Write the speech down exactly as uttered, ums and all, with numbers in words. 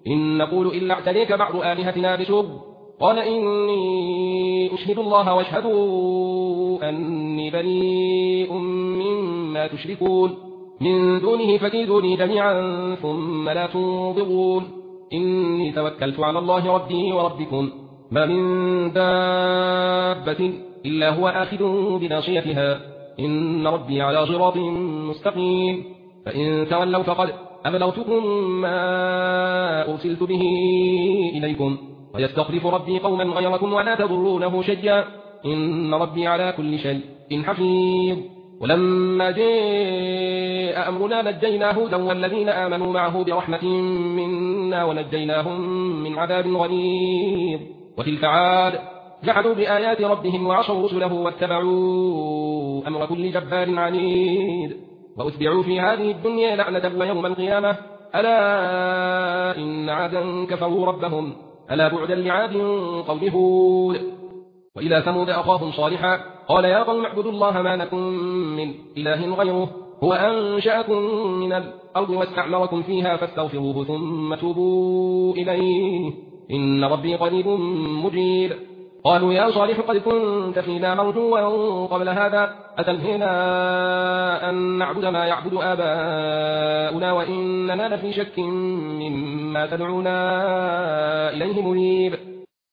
إن نقول إلا اعتليك بعض آلهتنا بسوء قال إني أشهد الله واشهدوا أني بريء مما تشركون من دونه فكيدوني جميعا ثم لا تنظرون إني توكلت على الله ربي وربكم ما من دابة إلا هو آخذ بناصيتها إن ربي على صراط مستقيم فإن تولوا فقد أبلغتكم ما أرسلت به إليكم ويستخلف ربي قوما غيركم ولا تضرونه شيئا إن ربي على كل شيء حفيظ ولما جاء أمرنا نجينا هودا والذين آمنوا معه برحمة منا ونجيناهم من عذاب غليظ وتلك عاد جحدوا بآيات ربهم وعصوا رسله واتبعوا أمر كل جبار عنيد وأتبعوا في هذه الدنيا لعنة ويوم القيامة ألا إن عادا كفروا ربهم ألا بعدا لعاد قوم هود وإلى ثمود أخاهم صالحا قال يا قوم اعبدوا الله ما لكم من إله غيره هو أنشأكم من الأرض واستعمركم فيها فاستغفروه ثم توبوا إليه إن ربي قريب مجيب قالوا يا صالح قد كنت فينا مرجوا قبل هذا أتنهينا أن نعبد ما يعبد آباؤنا وإننا لفي شك مما تدعونا إليه مريب